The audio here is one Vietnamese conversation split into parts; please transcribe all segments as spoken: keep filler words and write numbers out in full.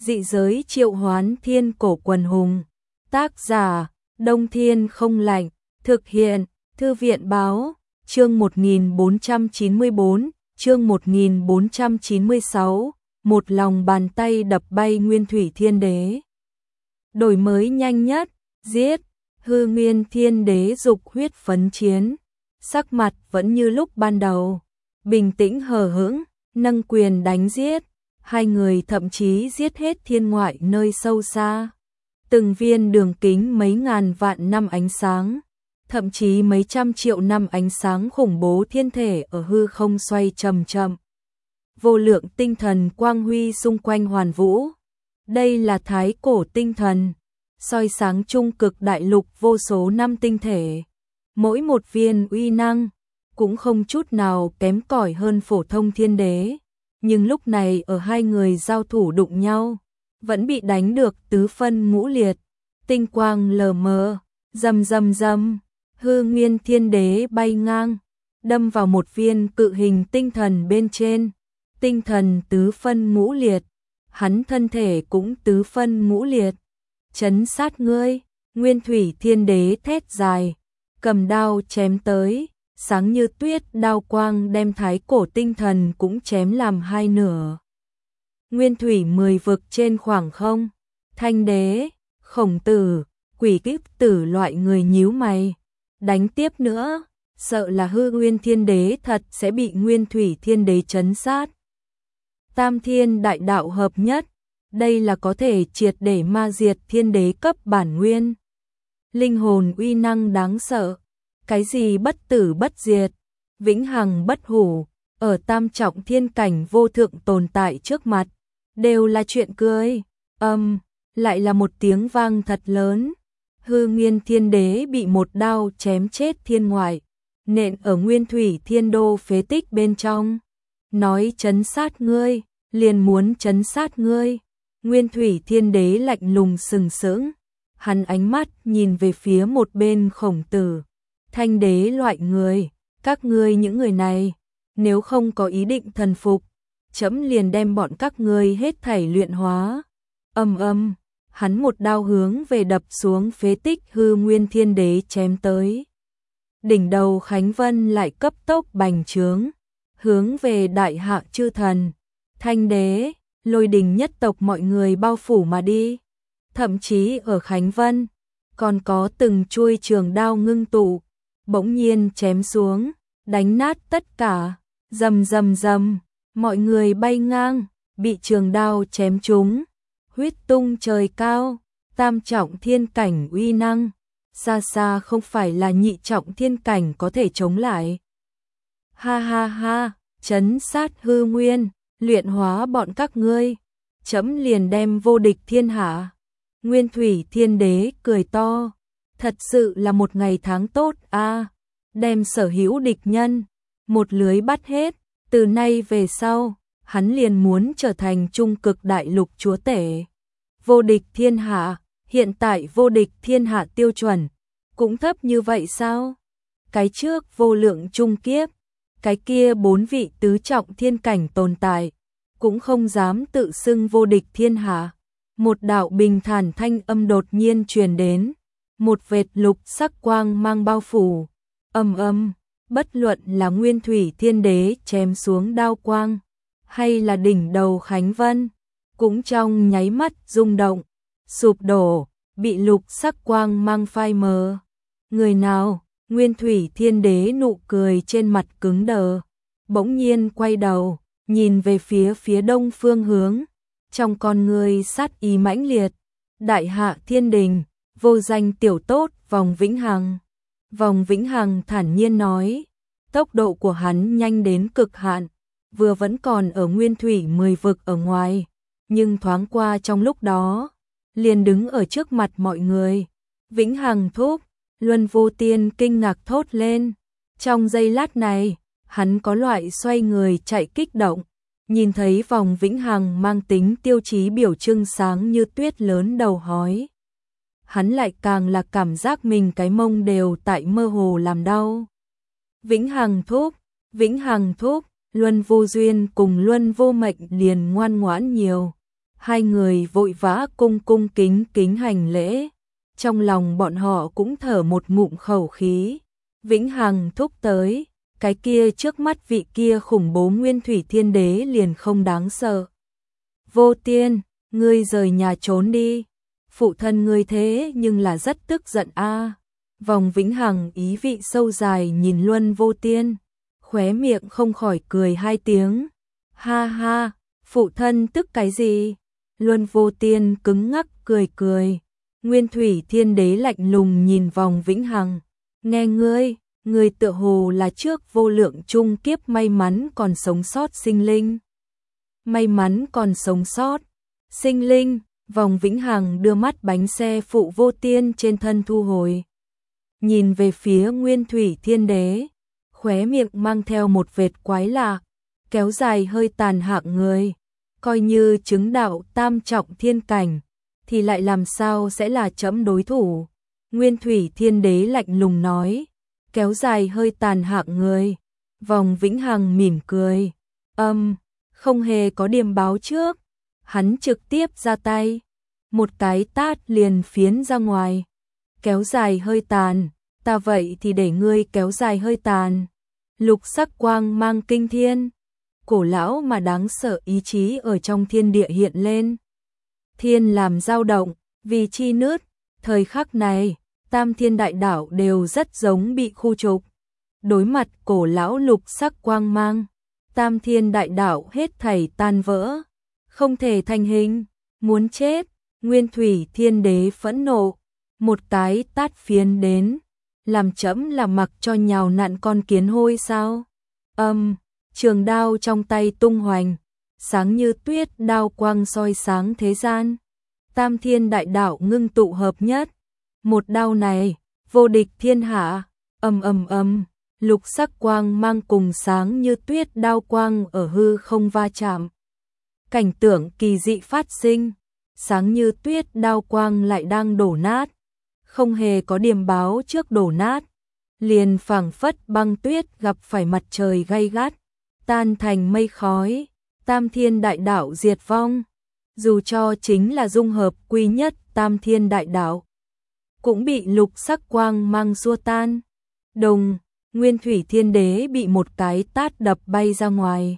Dị giới triệu hoán thiên cổ quần hùng. Tác giả, Đông Thiên không lạnh. Thực hiện, Thư viện báo, chương một nghìn bốn trăm chín mươi tư, chương một nghìn bốn trăm chín mươi sáu, một lòng bàn tay đập bay Nguyên Thủy Thiên Đế. Đổi mới nhanh nhất, giết, hư Nguyên Thiên Đế dục huyết phấn chiến. Sắc mặt vẫn như lúc ban đầu, bình tĩnh hờ hững, nâng quyền đánh giết. Hai người thậm chí giết hết thiên ngoại nơi sâu xa. Từng viên đường kính mấy ngàn vạn năm ánh sáng, thậm chí mấy trăm triệu năm ánh sáng khủng bố thiên thể ở hư không xoay chậm chậm. Vô lượng tinh thần quang huy xung quanh hoàn vũ. Đây là thái cổ tinh thần, soi sáng trung cực đại lục vô số năm tinh thể. Mỗi một viên uy năng cũng không chút nào kém cỏi hơn phổ thông thiên đế. Nhưng lúc này ở hai người giao thủ đụng nhau, vẫn bị đánh được tứ phân ngũ liệt, tinh quang lờ mờ, rầm rầm rầm, hư Nguyên Thiên Đế bay ngang, đâm vào một viên cự hình tinh thần bên trên, tinh thần tứ phân ngũ liệt, hắn thân thể cũng tứ phân ngũ liệt. Chấn sát ngươi, Nguyên Thủy Thiên Đế thét dài, cầm đao chém tới. Sáng như tuyết đao quang đem thái cổ tinh thần cũng chém làm hai nửa. Nguyên thủy mười vực trên khoảng không, Thanh Đế, Khổng Tử, Quỷ Kíp Tử loại người nhíu mày. Đánh tiếp nữa, sợ là hư Nguyên Thiên Đế thật sẽ bị Nguyên Thủy Thiên Đế chấn sát. Tam thiên đại đạo hợp nhất, đây là có thể triệt để ma diệt thiên đế cấp bản nguyên. Linh hồn uy năng đáng sợ. Cái gì bất tử bất diệt, vĩnh hằng bất hủ, ở tam trọng thiên cảnh vô thượng tồn tại trước mặt, đều là chuyện cười. Âm, um, lại là một tiếng vang thật lớn. Hư Nguyên Thiên Đế bị một đao chém chết thiên ngoại, nện ở Nguyên Thủy Thiên Đô phế tích bên trong. Nói chấn sát ngươi, liền muốn chấn sát ngươi. Nguyên Thủy Thiên Đế lạnh lùng sừng sững, hắn ánh mắt nhìn về phía một bên Khổng Tử. Thanh Đế loại người, các ngươi những người này, nếu không có ý định thần phục, chấm liền đem bọn các ngươi hết thảy luyện hóa. Âm âm, hắn một đao hướng về đập xuống phế tích hư Nguyên Thiên Đế chém tới. Đỉnh đầu Khánh Vân lại cấp tốc bành trướng, hướng về đại hạ chư thần, Thanh Đế, Lôi Đình nhất tộc mọi người bao phủ mà đi. Thậm chí ở Khánh Vân, còn có từng chuôi trường đao ngưng tụ, bỗng nhiên chém xuống, đánh nát tất cả, rầm rầm rầm, mọi người bay ngang, bị trường đao chém trúng, huyết tung trời cao, tam trọng thiên cảnh uy năng, xa xa không phải là nhị trọng thiên cảnh có thể chống lại. Ha ha ha, chấn sát hư nguyên, luyện hóa bọn các ngươi, chấm liền đem vô địch thiên hạ. Nguyên Thủy Thiên Đế cười to. Thật sự là một ngày tháng tốt a, à, đem sở hữu địch nhân, một lưới bắt hết, từ nay về sau, hắn liền muốn trở thành trung cực đại lục chúa tể. Vô địch thiên hạ, hiện tại vô địch thiên hạ tiêu chuẩn, cũng thấp như vậy sao? Cái trước vô lượng trung kiếp, cái kia bốn vị tứ trọng thiên cảnh tồn tại, cũng không dám tự xưng vô địch thiên hạ. Một đạo bình thản thanh âm đột nhiên truyền đến. Một vệt lục sắc quang mang bao phủ, âm âm, bất luận là Nguyên Thủy Thiên Đế chém xuống đao quang, hay là đỉnh đầu Khánh Vân, cũng trong nháy mắt rung động, sụp đổ, bị lục sắc quang mang phai mờ. Người nào? Nguyên Thủy Thiên Đế nụ cười trên mặt cứng đờ, bỗng nhiên quay đầu, nhìn về phía phía đông phương hướng, trong con người sát ý mãnh liệt. Đại hạ thiên đình, vô danh tiểu tốt Vòng Vĩnh Hằng. Vòng Vĩnh Hằng thản nhiên nói, tốc độ của hắn nhanh đến cực hạn, vừa vẫn còn ở Nguyên Thủy mười vực ở ngoài, nhưng thoáng qua trong lúc đó, liền đứng ở trước mặt mọi người. Vĩnh Hằng thúc, Luân Vô Tiên kinh ngạc thốt lên. Trong giây lát này, hắn có loại xoay người chạy kích động, nhìn thấy Vòng Vĩnh Hằng mang tính tiêu chí biểu trưng sáng như tuyết lớn đầu hói. Hắn lại càng là cảm giác mình cái mông đều tại mơ hồ làm đau. Vĩnh Hằng thúc, Vĩnh Hằng thúc, Luân Vô Duyên cùng Luân Vô Mệnh liền ngoan ngoãn nhiều. Hai người vội vã cung cung kính kính hành lễ, trong lòng bọn họ cũng thở một ngụm khẩu khí. Vĩnh Hằng thúc tới, cái kia trước mắt vị kia khủng bố Nguyên Thủy Thiên Đế liền không đáng sợ. Vô Tiên, ngươi rời nhà trốn đi, phụ thân ngươi thế nhưng là rất tức giận a. Vòng Vĩnh Hằng ý vị sâu dài nhìn Luân Vô Tiên, khóe miệng không khỏi cười hai tiếng. Ha ha, phụ thân tức cái gì? Luân Vô Tiên cứng ngắc cười cười. Nguyên Thủy Thiên Đế lạnh lùng nhìn Vòng Vĩnh Hằng, nghe ngươi, ngươi tựa hồ là trước vô lượng chung kiếp may mắn còn sống sót sinh linh. May mắn còn sống sót, sinh linh. Vòng Vĩnh Hằng đưa mắt bánh xe phụ Vô Tiên trên thân thu hồi, nhìn về phía Nguyên Thủy Thiên Đế, khóe miệng mang theo một vệt quái lạ, kéo dài hơi tàn hạng người, coi như chứng đạo tam trọng thiên cảnh, thì lại làm sao sẽ là trẫm đối thủ. Nguyên Thủy Thiên Đế lạnh lùng nói, kéo dài hơi tàn hạng người. Vòng Vĩnh Hằng mỉm cười, âm, không hề có điềm báo trước, hắn trực tiếp ra tay, một cái tát liền phiến ra ngoài. Kéo dài hơi tàn, ta vậy thì để ngươi kéo dài hơi tàn. Lục sắc quang mang kinh thiên, cổ lão mà đáng sợ ý chí ở trong thiên địa hiện lên. Thiên làm dao động, vì chi nứt, thời khắc này, tam thiên đại đảo đều rất giống bị khu trục. Đối mặt cổ lão lục sắc quang mang, tam thiên đại đảo hết thảy tan vỡ, không thể thành hình, muốn chết. Nguyên Thủy Thiên Đế phẫn nộ, một cái tát phiến đến, làm trẫm là mặc cho nhào nặn con kiến hôi sao? Âm, trường đao trong tay tung hoành, sáng như tuyết đao quang soi sáng thế gian. Tam thiên đại đạo ngưng tụ hợp nhất, một đao này, vô địch thiên hạ. Ầm ầm ầm, lục sắc quang mang cùng sáng như tuyết đao quang ở hư không va chạm. Cảnh tượng kỳ dị phát sinh, sáng như tuyết đao quang lại đang đổ nát, không hề có điềm báo trước đổ nát, liền phảng phất băng tuyết gặp phải mặt trời gay gắt, tan thành mây khói, tam thiên đại đạo diệt vong. Dù cho chính là dung hợp quy nhất tam thiên đại đạo, cũng bị lục sắc quang mang xua tan. Đồng, Nguyên Thủy Thiên Đế bị một cái tát đập bay ra ngoài.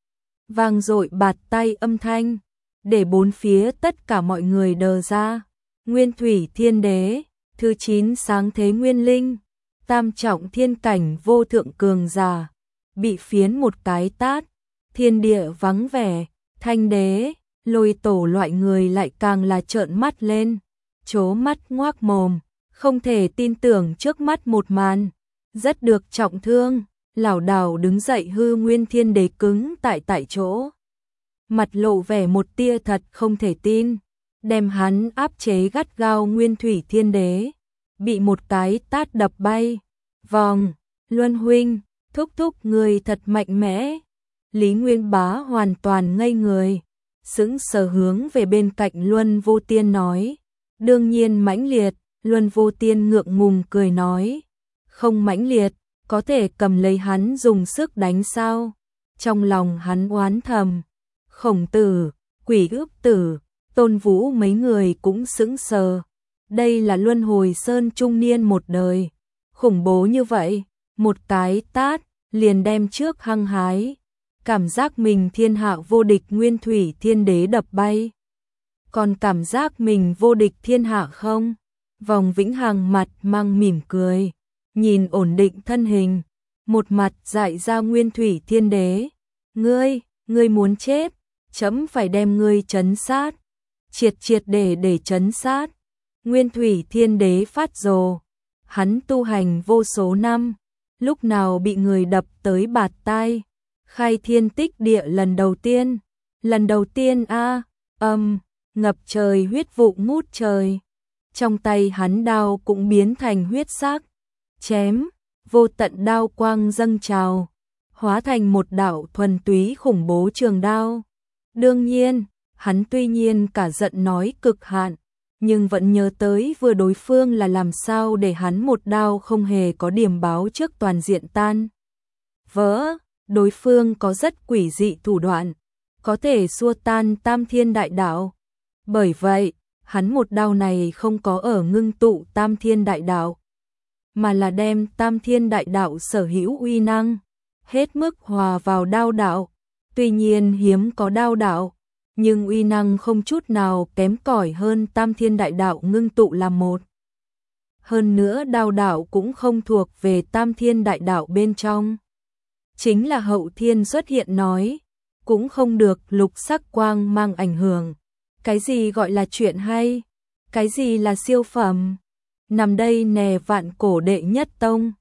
Vang dội bạt tay âm thanh, để bốn phía tất cả mọi người đờ ra. Nguyên Thủy Thiên Đế, thứ chín sáng thế nguyên linh, tam trọng thiên cảnh vô thượng cường giả, bị phiến một cái tát, thiên địa vắng vẻ. Thanh Đế, Lôi Tổ loại người lại càng là trợn mắt lên, trố mắt ngoác mồm, không thể tin tưởng trước mắt một màn. Rất được trọng thương, lảo đảo đứng dậy. Hư Nguyên Thiên Đế cứng tại tại chỗ, mặt lộ vẻ một tia thật không thể tin, đem hắn áp chế gắt gao. Nguyên Thủy Thiên Đế bị một cái tát đập bay. Vòng, Luân huynh, thúc thúc người thật mạnh mẽ. Lý Nguyên Bá hoàn toàn ngây người, sững sờ hướng về bên cạnh Luân Vô Tiên nói, đương nhiên mãnh liệt. Luân Vô Tiên ngượng ngùng cười nói, không mãnh liệt, có thể cầm lấy hắn dùng sức đánh sao? Trong lòng hắn oán thầm, Khổng Tử, Quỷ Ước Tử, Tôn Vũ mấy người cũng sững sờ. Đây là Luân Hồi Sơn trung niên một đời, khủng bố như vậy, một cái tát liền đem trước hăng hái, cảm giác mình thiên hạ vô địch Nguyên Thủy Thiên Đế đập bay. Còn cảm giác mình vô địch thiên hạ không? Vòng Vĩnh Hằng mặt mang mỉm cười, nhìn ổn định thân hình, một mặt dạy ra Nguyên Thủy Thiên Đế, ngươi, ngươi muốn chết, chấm phải đem ngươi trấn sát, triệt triệt để để trấn sát. Nguyên Thủy Thiên Đế phát rồ, hắn tu hành vô số năm, lúc nào bị người đập tới bạt tai, khai thiên tích địa lần đầu tiên, lần đầu tiên a, âm, ngập trời huyết vụ ngút trời. Trong tay hắn đao cũng biến thành huyết sắc, chém, vô tận đao quang dâng trào, hóa thành một đạo thuần túy khủng bố trường đao. Đương nhiên, hắn tuy nhiên cả giận nói cực hạn, nhưng vẫn nhớ tới vừa đối phương là làm sao để hắn một đao không hề có điểm báo trước toàn diện tan vỡ. Đối phương có rất quỷ dị thủ đoạn, có thể xua tan tam thiên đại đạo, Bởi vậy, hắn một đao này không có ở ngưng tụ Tam Thiên Đại Đạo, mà là đem Tam Thiên Đại Đạo sở hữu uy năng hết mức hòa vào đao đạo. Tuy nhiên hiếm có đao đạo, nhưng uy năng không chút nào kém cỏi hơn Tam Thiên Đại Đạo ngưng tụ làm một. Hơn nữa đao đạo cũng không thuộc về Tam Thiên Đại Đạo bên trong. Chính là Hậu Thiên xuất hiện nói, cũng không được lục sắc quang mang ảnh hưởng. Cái gì gọi là chuyện hay? Cái gì là siêu phẩm? Nằm đây nè vạn cổ đệ nhất tông,